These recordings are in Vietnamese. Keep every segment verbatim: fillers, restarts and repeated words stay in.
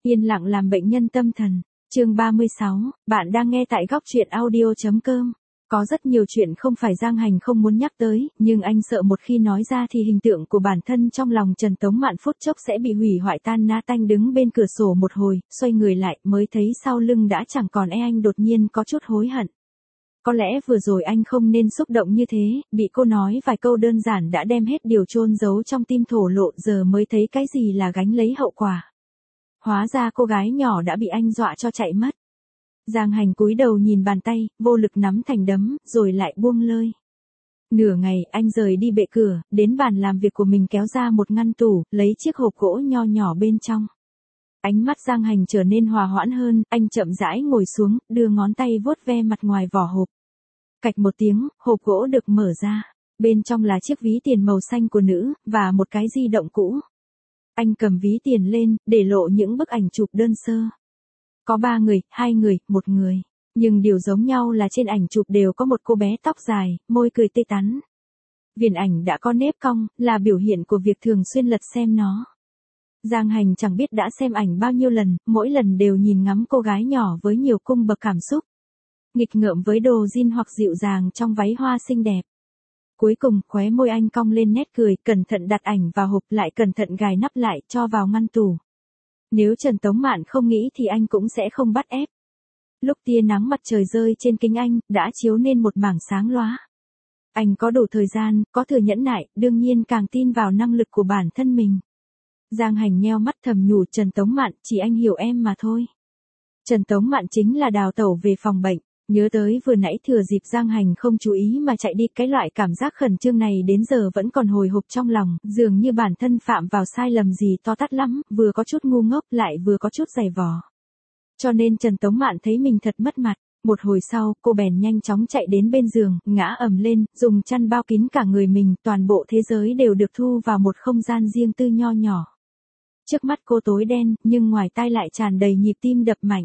Yên lặng làm bệnh nhân tâm thần. Chương ba mươi sáu, bạn đang nghe tại góc truyện audio chấm com. Có rất nhiều chuyện không phải Giang Hành không muốn nhắc tới, nhưng anh sợ một khi nói ra thì hình tượng của bản thân trong lòng Trần Tống Mạn phút chốc sẽ bị hủy hoại tan nát. Anh đứng bên cửa sổ một hồi, xoay người lại mới thấy sau lưng đã chẳng còn e. Anh đột nhiên có chút hối hận. Có lẽ vừa rồi anh không nên xúc động như thế, bị cô nói vài câu đơn giản đã đem hết điều chôn giấu trong tim thổ lộ, giờ mới thấy cái gì là gánh lấy hậu quả. Hóa ra cô gái nhỏ đã bị anh dọa cho chạy mất. Giang Hành cúi đầu nhìn bàn tay, vô lực nắm thành đấm, rồi lại buông lơi. Nửa ngày, anh rời đi bệ cửa, đến bàn làm việc của mình kéo ra một ngăn tủ, lấy chiếc hộp gỗ nho nhỏ bên trong. Ánh mắt Giang Hành trở nên hòa hoãn hơn, anh chậm rãi ngồi xuống, đưa ngón tay vuốt ve mặt ngoài vỏ hộp. Cạch một tiếng, hộp gỗ được mở ra. Bên trong là chiếc ví tiền màu xanh của nữ, và một cái di động cũ. Anh cầm ví tiền lên, để lộ những bức ảnh chụp đơn sơ. Có ba người, hai người, một người. Nhưng điều giống nhau là trên ảnh chụp đều có một cô bé tóc dài, môi cười tươi tắn. Viền ảnh đã có nếp cong, là biểu hiện của việc thường xuyên lật xem nó. Giang Hành chẳng biết đã xem ảnh bao nhiêu lần, mỗi lần đều nhìn ngắm cô gái nhỏ với nhiều cung bậc cảm xúc. Nghịch ngợm với đồ jean hoặc dịu dàng trong váy hoa xinh đẹp. Cuối cùng, khóe môi anh cong lên nét cười, cẩn thận đặt ảnh vào hộp, lại cẩn thận gài nắp lại, cho vào ngăn tủ. Nếu Trần Tống Mạn không nghĩ thì anh cũng sẽ không bắt ép. Lúc tia nắng mặt trời rơi trên kính anh, đã chiếu nên một mảng sáng lóa. Anh có đủ thời gian, có thừa nhẫn nại, đương nhiên càng tin vào năng lực của bản thân mình. Giang Hành nheo mắt thầm nhủ, Trần Tống Mạn, chỉ anh hiểu em mà thôi. Trần Tống Mạn chính là đào tẩu về phòng bệnh. Nhớ tới vừa nãy thừa dịp Giang Hành không chú ý mà chạy đi, cái loại cảm giác khẩn trương này đến giờ vẫn còn hồi hộp trong lòng, dường như bản thân phạm vào sai lầm gì to tát lắm, vừa có chút ngu ngốc lại vừa có chút dày vò. Cho nên Trần Tống Mạn thấy mình thật mất mặt. Một hồi sau, cô bèn nhanh chóng chạy đến bên giường, ngã ầm lên, dùng chăn bao kín cả người mình, toàn bộ thế giới đều được thu vào một không gian riêng tư nho nhỏ. Trước mắt cô tối đen, nhưng ngoài tai lại tràn đầy nhịp tim đập mạnh.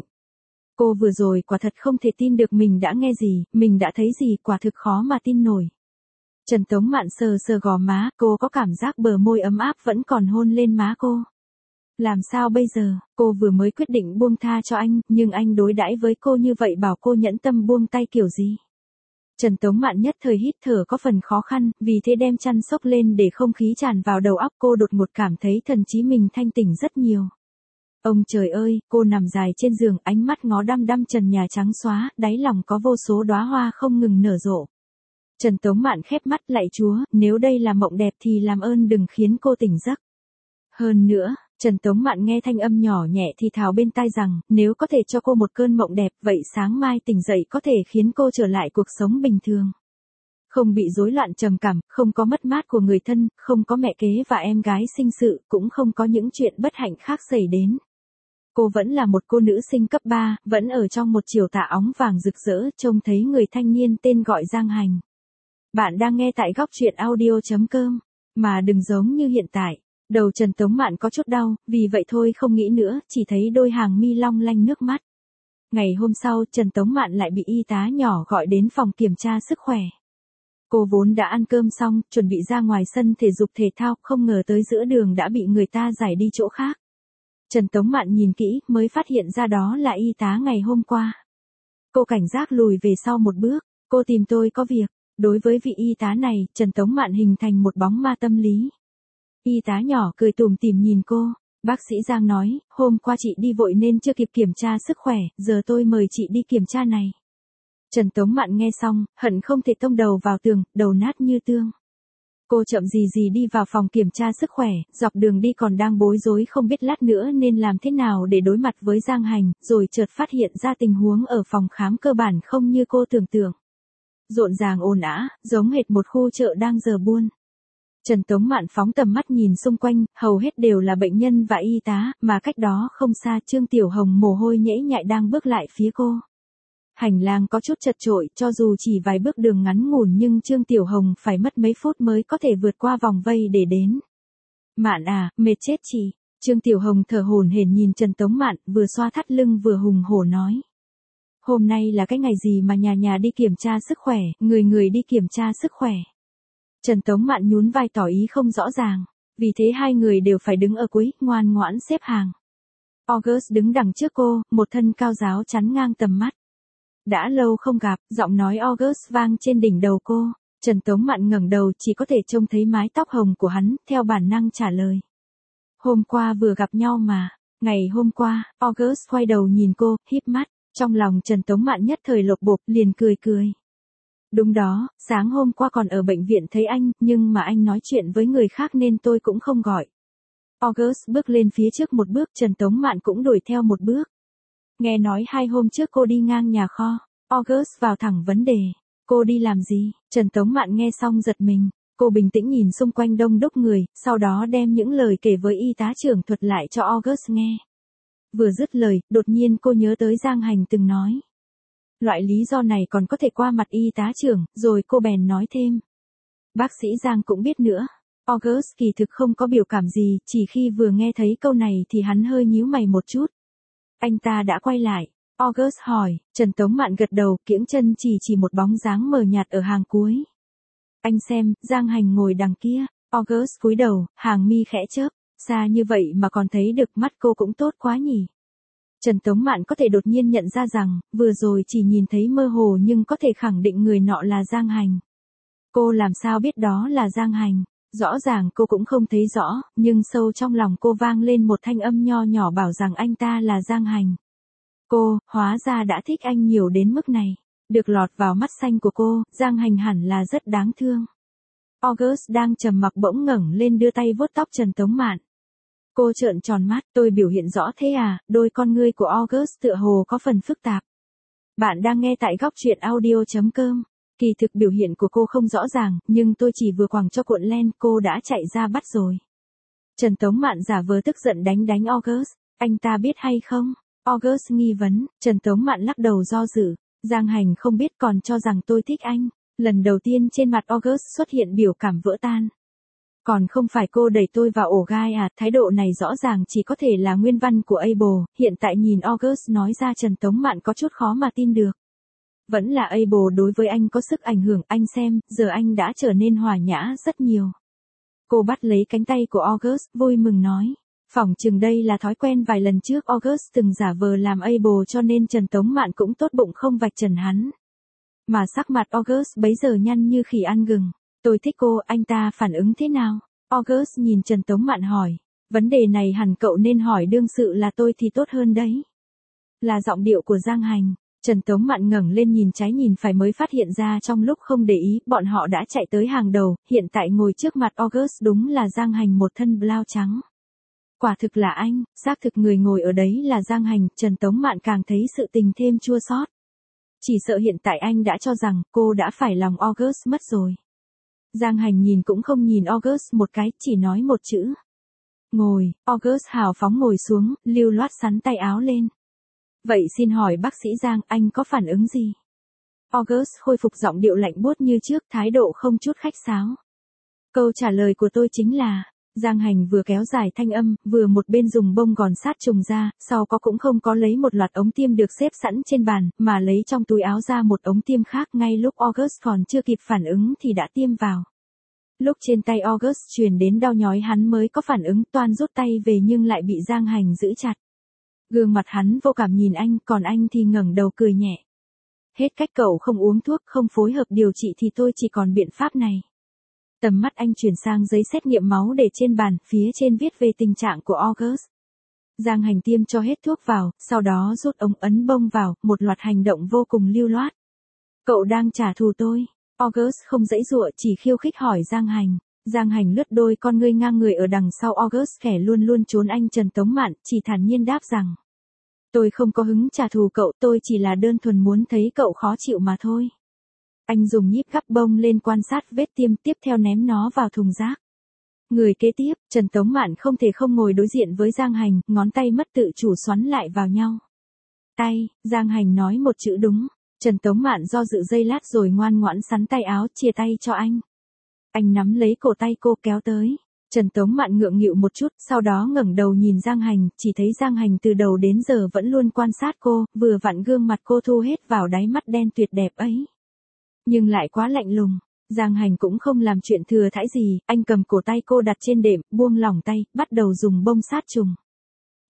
Cô vừa rồi quả thật không thể tin được mình đã nghe gì, mình đã thấy gì, quả thực khó mà tin nổi. Trần Tống Mạn sờ sờ gò má, cô có cảm giác bờ môi ấm áp vẫn còn hôn lên má cô. Làm sao bây giờ, cô vừa mới quyết định buông tha cho anh, nhưng anh đối đãi với cô như vậy, bảo cô nhẫn tâm buông tay kiểu gì. Trần Tống Mạn nhất thời hít thở có phần khó khăn, vì thế đem chăn xốc lên để không khí tràn vào đầu óc. Cô đột ngột cảm thấy thần trí mình thanh tỉnh rất nhiều. Ông trời ơi, cô nằm dài trên giường, ánh mắt ngó đăm đăm trần nhà trắng xóa, đáy lòng có vô số đóa hoa không ngừng nở rộ. Trần Tống Mạn khép mắt, lạy Chúa, nếu đây là mộng đẹp thì làm ơn đừng khiến cô tỉnh giấc. Hơn nữa, Trần Tống Mạn nghe thanh âm nhỏ nhẹ thì thào bên tai rằng, nếu có thể cho cô một cơn mộng đẹp, vậy sáng mai tỉnh dậy có thể khiến cô trở lại cuộc sống bình thường. Không bị rối loạn trầm cảm, không có mất mát của người thân, không có mẹ kế và em gái sinh sự, cũng không có những chuyện bất hạnh khác xảy đến. Cô vẫn là một cô nữ sinh cấp ba, vẫn ở trong một chiều tà óng vàng rực rỡ, trông thấy người thanh niên tên gọi Giang Hành. Bạn đang nghe tại góc truyện audio chấm com, mà đừng giống như hiện tại. Đầu Trần Tống Mạn có chút đau, vì vậy thôi không nghĩ nữa, chỉ thấy đôi hàng mi long lanh nước mắt. Ngày hôm sau, Trần Tống Mạn lại bị y tá nhỏ gọi đến phòng kiểm tra sức khỏe. Cô vốn đã ăn cơm xong, chuẩn bị ra ngoài sân thể dục thể thao, không ngờ tới giữa đường đã bị người ta giải đi chỗ khác. Trần Tống Mạn nhìn kỹ, mới phát hiện ra đó là y tá ngày hôm qua. Cô cảnh giác lùi về sau một bước, cô tìm tôi có việc. Đối với vị y tá này, Trần Tống Mạn hình thành một bóng ma tâm lý. Y tá nhỏ cười tủm tỉm nhìn cô, bác sĩ Giang nói, hôm qua chị đi vội nên chưa kịp kiểm tra sức khỏe, giờ tôi mời chị đi kiểm tra này. Trần Tống Mạn nghe xong, hận không thể tông đầu vào tường, đầu nát như tương. Cô chậm gì gì đi vào phòng kiểm tra sức khỏe, dọc đường đi còn đang bối rối không biết lát nữa nên làm thế nào để đối mặt với Giang Hành, rồi chợt phát hiện ra tình huống ở phòng khám cơ bản không như cô tưởng tượng. Rộn ràng ồn ào, giống hệt một khu chợ đang giờ buôn. Trần Tống Mạn phóng tầm mắt nhìn xung quanh, hầu hết đều là bệnh nhân và y tá, mà cách đó không xa Trương Tiểu Hồng mồ hôi nhễ nhại đang bước lại phía cô. Hành lang có chút chật chội, cho dù chỉ vài bước đường ngắn ngủn nhưng Trương Tiểu Hồng phải mất mấy phút mới có thể vượt qua vòng vây để đến. Mạn à, mệt chết chị. Trương Tiểu Hồng thở hổn hển nhìn Trần Tống Mạn, vừa xoa thắt lưng vừa hùng hổ nói. Hôm nay là cái ngày gì mà nhà nhà đi kiểm tra sức khỏe, người người đi kiểm tra sức khỏe. Trần Tống Mạn nhún vai tỏ ý không rõ ràng, vì thế hai người đều phải đứng ở cuối, ngoan ngoãn xếp hàng. August đứng đằng trước cô, một thân cao ráo chắn ngang tầm mắt. Đã lâu không gặp, giọng nói August vang trên đỉnh đầu cô. Trần Tống Mạn ngẩng đầu chỉ có thể trông thấy mái tóc hồng của hắn, theo bản năng trả lời. Hôm qua vừa gặp nhau mà. Ngày hôm qua, August quay đầu nhìn cô, híp mắt. Trong lòng Trần Tống Mạn nhất thời lột bột, liền cười cười. Đúng đó, sáng hôm qua còn ở bệnh viện thấy anh, nhưng mà anh nói chuyện với người khác nên tôi cũng không gọi. August bước lên phía trước một bước, Trần Tống Mạn cũng đuổi theo một bước. Nghe nói hai hôm trước cô đi ngang nhà kho. August vào thẳng vấn đề. Cô đi làm gì? Trần Tống Mạn nghe xong giật mình. Cô bình tĩnh nhìn xung quanh đông đúc người, sau đó đem những lời kể với y tá trưởng thuật lại cho August nghe. Vừa dứt lời, đột nhiên cô nhớ tới Giang Hành từng nói. Loại lý do này còn có thể qua mặt y tá trưởng, rồi cô bèn nói thêm. Bác sĩ Giang cũng biết nữa. August kỳ thực không có biểu cảm gì, chỉ khi vừa nghe thấy câu này thì hắn hơi nhíu mày một chút. Anh ta đã quay lại. August hỏi, Trần Tống Mạn gật đầu, kiễng chân chỉ chỉ một bóng dáng mờ nhạt ở hàng cuối. Anh xem, Giang Hành ngồi đằng kia. August cúi đầu, hàng mi khẽ chớp. Xa như vậy mà còn thấy được, mắt cô cũng tốt quá nhỉ. Trần Tống Mạn có thể đột nhiên nhận ra rằng, vừa rồi chỉ nhìn thấy mơ hồ nhưng có thể khẳng định người nọ là Giang Hành. Cô làm sao biết đó là Giang Hành? Rõ ràng cô cũng không thấy rõ, nhưng sâu trong lòng cô vang lên một thanh âm nho nhỏ bảo rằng anh ta là Giang Hành. Cô, hóa ra đã thích anh nhiều đến mức này. Được lọt vào mắt xanh của cô, Giang Hành hẳn là rất đáng thương. August đang trầm mặc bỗng ngẩng lên đưa tay vuốt tóc Trần Tống Mạn. Cô trợn tròn mắt, tôi biểu hiện rõ thế à, đôi con ngươi của August tựa hồ có phần phức tạp. Bạn đang nghe tại góc truyện audio chấm com. Kỳ thực biểu hiện của cô không rõ ràng, nhưng tôi chỉ vừa quẳng cho cuộn len, cô đã chạy ra bắt rồi. Trần Tống Mạn giả vờ tức giận đánh đánh August, anh ta biết hay không? August nghi vấn, Trần Tống Mạn lắc đầu do dự, Giang Hành không biết còn cho rằng tôi thích anh. Lần đầu tiên trên mặt August xuất hiện biểu cảm vỡ tan. Còn không phải cô đẩy tôi vào ổ gai à, thái độ này rõ ràng chỉ có thể là nguyên văn của Abel, hiện tại nhìn August nói ra Trần Tống Mạn có chút khó mà tin được. Vẫn là Abel đối với anh có sức ảnh hưởng, anh xem, giờ anh đã trở nên hòa nhã rất nhiều. Cô bắt lấy cánh tay của August, vui mừng nói. Phỏng chừng đây là thói quen vài lần trước August từng giả vờ làm Abel cho nên Trần Tống Mạn cũng tốt bụng không vạch trần hắn. Mà sắc mặt August bấy giờ nhăn như khỉ ăn gừng. Tôi thích cô, anh ta phản ứng thế nào? August nhìn Trần Tống Mạn hỏi. Vấn đề này hẳn cậu nên hỏi đương sự là tôi thì tốt hơn đấy. Là giọng điệu của Giang Hành. Trần Tống Mạn ngẩng lên nhìn trái nhìn phải mới phát hiện ra trong lúc không để ý, bọn họ đã chạy tới hàng đầu, hiện tại ngồi trước mặt August đúng là Giang Hành một thân blau trắng. Quả thực là anh, xác thực người ngồi ở đấy là Giang Hành, Trần Tống Mạn càng thấy sự tình thêm chua xót. Chỉ sợ hiện tại anh đã cho rằng cô đã phải lòng August mất rồi. Giang Hành nhìn cũng không nhìn August một cái, chỉ nói một chữ. Ngồi, August hào phóng ngồi xuống, lưu loát sắn tay áo lên. Vậy xin hỏi bác sĩ Giang, anh có phản ứng gì? August khôi phục giọng điệu lạnh buốt như trước, thái độ không chút khách sáo. Câu trả lời của tôi chính là, Giang Hành vừa kéo dài thanh âm, vừa một bên dùng bông gòn sát trùng ra, sau có cũng không có lấy một loạt ống tiêm được xếp sẵn trên bàn, mà lấy trong túi áo ra một ống tiêm khác, ngay lúc August còn chưa kịp phản ứng thì đã tiêm vào. Lúc trên tay August truyền đến đau nhói hắn mới có phản ứng, toan rút tay về nhưng lại bị Giang Hành giữ chặt. Gương mặt hắn vô cảm nhìn anh, còn anh thì ngẩng đầu cười nhẹ. Hết cách cậu không uống thuốc, không phối hợp điều trị thì tôi chỉ còn biện pháp này. Tầm mắt anh chuyển sang giấy xét nghiệm máu để trên bàn, phía trên viết về tình trạng của August. Giang Hành tiêm cho hết thuốc vào, sau đó rút ống ấn bông vào, một loạt hành động vô cùng lưu loát. Cậu đang trả thù tôi. August không giãy giụa, chỉ khiêu khích hỏi Giang Hành. Giang Hành lướt đôi con ngươi ngang người ở đằng sau August, kẻ luôn luôn trốn anh Trần Tống Mạn, chỉ thản nhiên đáp rằng. Tôi không có hứng trả thù cậu, tôi chỉ là đơn thuần muốn thấy cậu khó chịu mà thôi. Anh dùng nhíp gắp bông lên quan sát vết tiêm, tiếp theo ném nó vào thùng rác. Người kế tiếp, Trần Tống Mạn không thể không ngồi đối diện với Giang Hành, ngón tay mất tự chủ xoắn lại vào nhau. Tay, Giang Hành nói một chữ đúng. Trần Tống Mạn do dự giây lát rồi ngoan ngoãn sắn tay áo, chia tay cho anh. Anh nắm lấy cổ tay cô kéo tới. Trần Tống Mạn ngượng nghịu một chút, sau đó ngẩng đầu nhìn Giang Hành, chỉ thấy Giang Hành từ đầu đến giờ vẫn luôn quan sát cô, vừa vặn gương mặt cô thu hết vào đáy mắt đen tuyệt đẹp ấy. Nhưng lại quá lạnh lùng. Giang Hành cũng không làm chuyện thừa thãi gì, anh cầm cổ tay cô đặt trên đệm, buông lỏng tay, bắt đầu dùng bông sát trùng.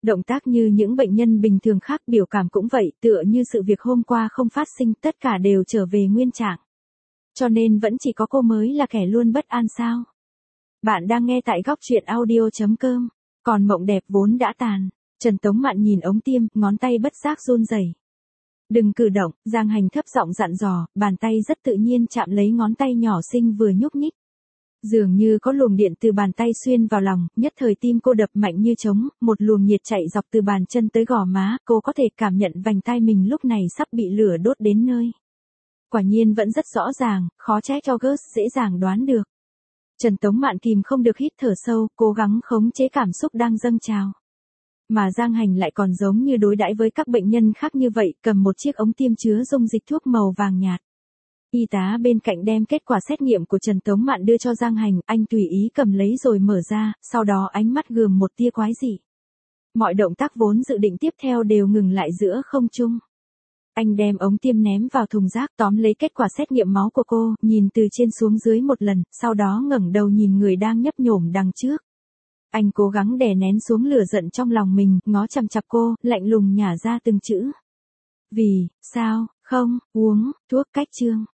Động tác như những bệnh nhân bình thường khác, biểu cảm cũng vậy, tựa như sự việc hôm qua không phát sinh, tất cả đều trở về nguyên trạng. Cho nên vẫn chỉ có cô mới là kẻ luôn bất an sao? Bạn đang nghe tại góc truyện audio.com. Còn mộng đẹp vốn đã tàn. Trần Tống Mạn nhìn ống tiêm, ngón tay bất giác run rẩy. Đừng cử động, Giang Hành thấp giọng dặn dò, bàn tay rất tự nhiên chạm lấy ngón tay nhỏ xinh vừa nhúc nhích. Dường như có luồng điện từ bàn tay xuyên vào lòng, nhất thời tim cô đập mạnh như trống, một luồng nhiệt chạy dọc từ bàn chân tới gò má, cô có thể cảm nhận vành tai mình lúc này sắp bị lửa đốt đến nơi. Quả nhiên vẫn rất rõ ràng, khó trách August dễ dàng đoán được. Trần Tống Mạn kìm không được hít thở sâu, cố gắng khống chế cảm xúc đang dâng trào. Mà Giang Hành lại còn giống như đối đãi với các bệnh nhân khác như vậy, cầm một chiếc ống tiêm chứa dung dịch thuốc màu vàng nhạt. Y tá bên cạnh đem kết quả xét nghiệm của Trần Tống Mạn đưa cho Giang Hành, anh tùy ý cầm lấy rồi mở ra, sau đó ánh mắt gườm một tia quái dị. Mọi động tác vốn dự định tiếp theo đều ngừng lại giữa không trung. Anh đem ống tiêm ném vào thùng rác, tóm lấy kết quả xét nghiệm máu của cô, nhìn từ trên xuống dưới một lần, sau đó ngẩng đầu nhìn người đang nhấp nhổm đằng trước. Anh cố gắng đè nén xuống lửa giận trong lòng mình, ngó chằm chằm cô, lạnh lùng nhả ra từng chữ. Vì, sao, không, uống, thuốc cách chương.